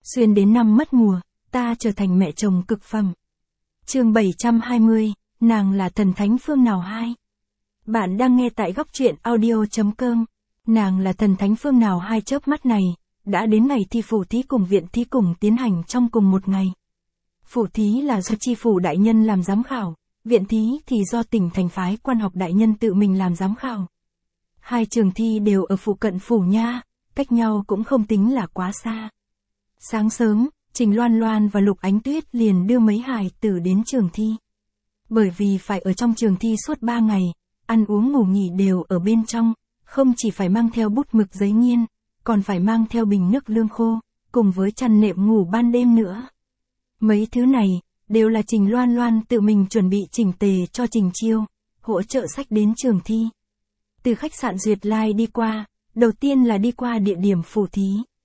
Xuyên đến năm mất mùa, ta trở thành mẹ chồng cực phẩm. Chương 720, nàng là thần thánh phương nào hai? Bạn đang nghe tại góc truyện audio.com. Nàng là thần thánh phương nào hai? Chớp mắt này, đã đến ngày thi phủ thí cùng viện thí cùng tiến hành trong cùng một ngày. Phủ thí là do tri phủ đại nhân làm giám khảo, viện thí thì do tỉnh thành phái quan học đại nhân tự mình làm giám khảo. Hai trường thi đều ở phụ cận phủ nha, cách nhau cũng không tính là quá xa. Sáng sớm, Trình Loan Loan và Lục Ánh Tuyết liền đưa mấy hài tử đến trường thi. Bởi vì phải ở trong trường thi suốt 3 ngày, ăn uống ngủ nghỉ đều ở bên trong, không chỉ phải mang theo bút mực giấy nghiên, còn phải mang theo bình nước lương khô, cùng với chăn nệm ngủ ban đêm nữa. Mấy thứ này, đều là Trình Loan Loan tự mình chuẩn bị chỉnh tề cho Trình Chiêu, hỗ trợ sách đến trường thi. Từ khách sạn Duyệt Lai đi qua, đầu tiên là đi qua địa điểm phủ thí.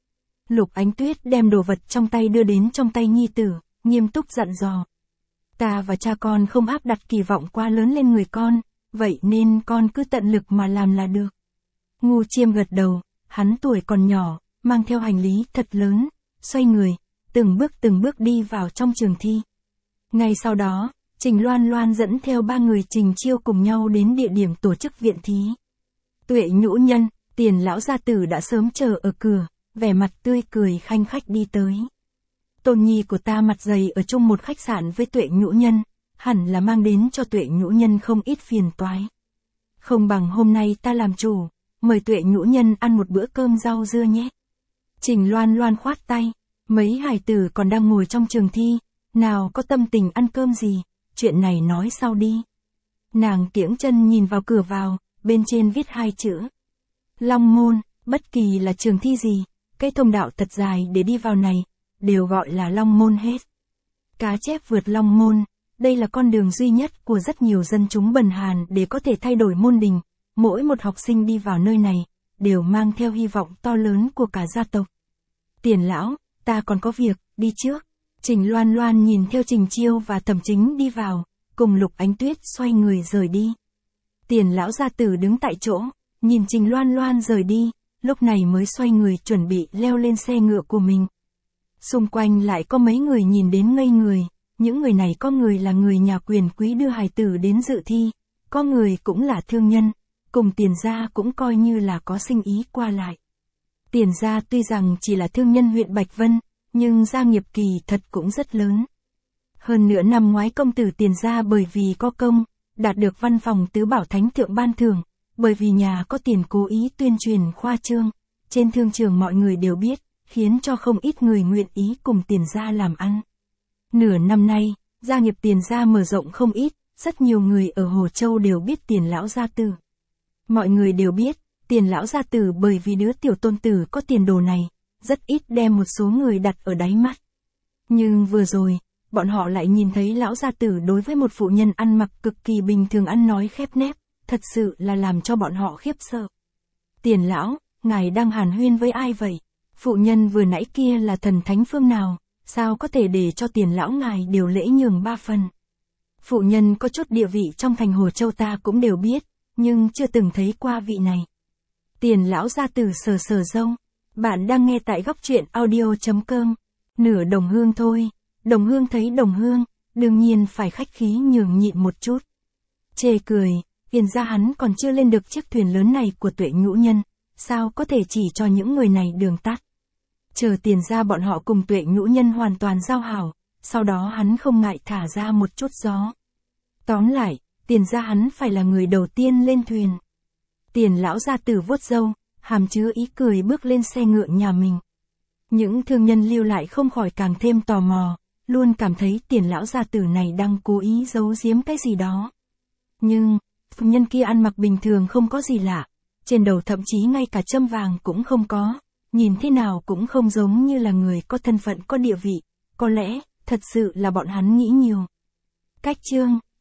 Lục Ánh Tuyết đem đồ vật trong tay đưa đến trong tay nhi tử, nghiêm túc dặn dò. Ta và cha con không áp đặt kỳ vọng quá lớn lên người con, vậy nên con cứ tận lực mà làm là được. Ngu Chiêm gật đầu, hắn tuổi còn nhỏ, mang theo hành lý thật lớn, xoay người, từng bước đi vào trong trường thi. Ngay sau đó, Trình Loan Loan dẫn theo 3 người Trình Chiêu cùng nhau đến địa điểm tổ chức viện thí. Tuệ Nhũ Nhân, Tiền lão gia tử đã sớm chờ ở cửa, vẻ mặt tươi cười khanh khách đi tới. Tôn nhi của ta mặt dày ở chung một khách sạn với Tuệ Nhũ Nhân, hẳn là mang đến cho Tuệ Nhũ Nhân không ít phiền toái. Không bằng hôm nay ta làm chủ, mời Tuệ Nhũ Nhân ăn một bữa cơm rau dưa nhé. Trình Loan Loan khoát tay, mấy hài tử còn đang ngồi trong trường thi, nào có tâm tình ăn cơm gì, chuyện này nói sau đi. Nàng kiễng chân nhìn vào cửa vào, bên trên viết 2 chữ. Long môn, bất kỳ là trường thi gì, cái thông đạo thật dài để đi vào này, đều gọi là Long môn hết. Cá chép vượt Long môn, đây là con đường duy nhất của rất nhiều dân chúng bần hàn để có thể thay đổi môn đình, mỗi một học sinh đi vào nơi này, đều mang theo hy vọng to lớn của cả gia tộc. Tiền lão, ta còn có việc, đi trước. Trình Loan Loan nhìn theo Trình Chiêu và Thẩm Chính đi vào, cùng Lục Ánh Tuyết xoay người rời đi. Tiền lão gia tử đứng tại chỗ, nhìn Trình Loan Loan rời đi, lúc này mới xoay người chuẩn bị leo lên xe ngựa của mình. Xung quanh lại có mấy người nhìn đến ngây người, những người này có người là người nhà quyền quý đưa hài tử đến dự thi, có người cũng là thương nhân, cùng Tiền gia cũng coi như là có sinh ý qua lại. Tiền gia tuy rằng chỉ là thương nhân huyện Bạch Vân, nhưng gia nghiệp kỳ thật cũng rất lớn. Hơn nữa năm ngoái công tử Tiền gia bởi vì có công, đạt được văn phòng tứ bảo thánh thượng ban thưởng, bởi vì nhà có tiền cố ý tuyên truyền khoa trương, trên thương trường mọi người đều biết, khiến cho không ít người nguyện ý cùng Tiền gia làm ăn. Nửa năm nay, gia nghiệp Tiền gia mở rộng không ít, rất nhiều người ở Hồ Châu đều biết Tiền lão gia tử. Mọi người đều biết, Tiền lão gia tử bởi vì đứa tiểu tôn tử có tiền đồ này, rất ít đem một số người đặt ở đáy mắt. Nhưng vừa rồi, bọn họ lại nhìn thấy lão gia tử đối với một phụ nhân ăn mặc cực kỳ bình thường ăn nói khép nép, thật sự là làm cho bọn họ khiếp sợ. Tiền lão, ngài đang hàn huyên với ai vậy? Phụ nhân vừa nãy kia là thần thánh phương nào, sao có thể để cho Tiền lão ngài điều lễ nhường 3 phần? Phụ nhân có chút địa vị trong thành Hồ Châu ta cũng đều biết, nhưng chưa từng thấy qua vị này. Tiền lão gia tử sờ sờ râu. Bạn đang nghe tại góc truyện audio.com. Nửa đồng hương thôi. Đồng hương thấy đồng hương, đương nhiên phải khách khí nhường nhịn một chút. Chê cười, Tiền gia hắn còn chưa lên được chiếc thuyền lớn này của Tuệ Nhũ Nhân, sao có thể chỉ cho những người này đường tắt. Chờ Tiền gia bọn họ cùng Tuệ Nhũ Nhân hoàn toàn giao hảo, sau đó hắn không ngại thả ra một chút gió. Tóm lại, Tiền gia hắn phải là người đầu tiên lên thuyền. Tiền lão gia tử vuốt râu, hàm chứa ý cười bước lên xe ngựa nhà mình. Những thương nhân lưu lại không khỏi càng thêm tò mò, luôn cảm thấy Tiền lão gia tử này đang cố ý giấu giếm cái gì đó. Nhưng, phụ nhân kia ăn mặc bình thường không có gì lạ, trên đầu thậm chí ngay cả châm vàng cũng không có, nhìn thế nào cũng không giống như là người có thân phận có địa vị, có lẽ, thật sự là bọn hắn nghĩ nhiều. Cách chương,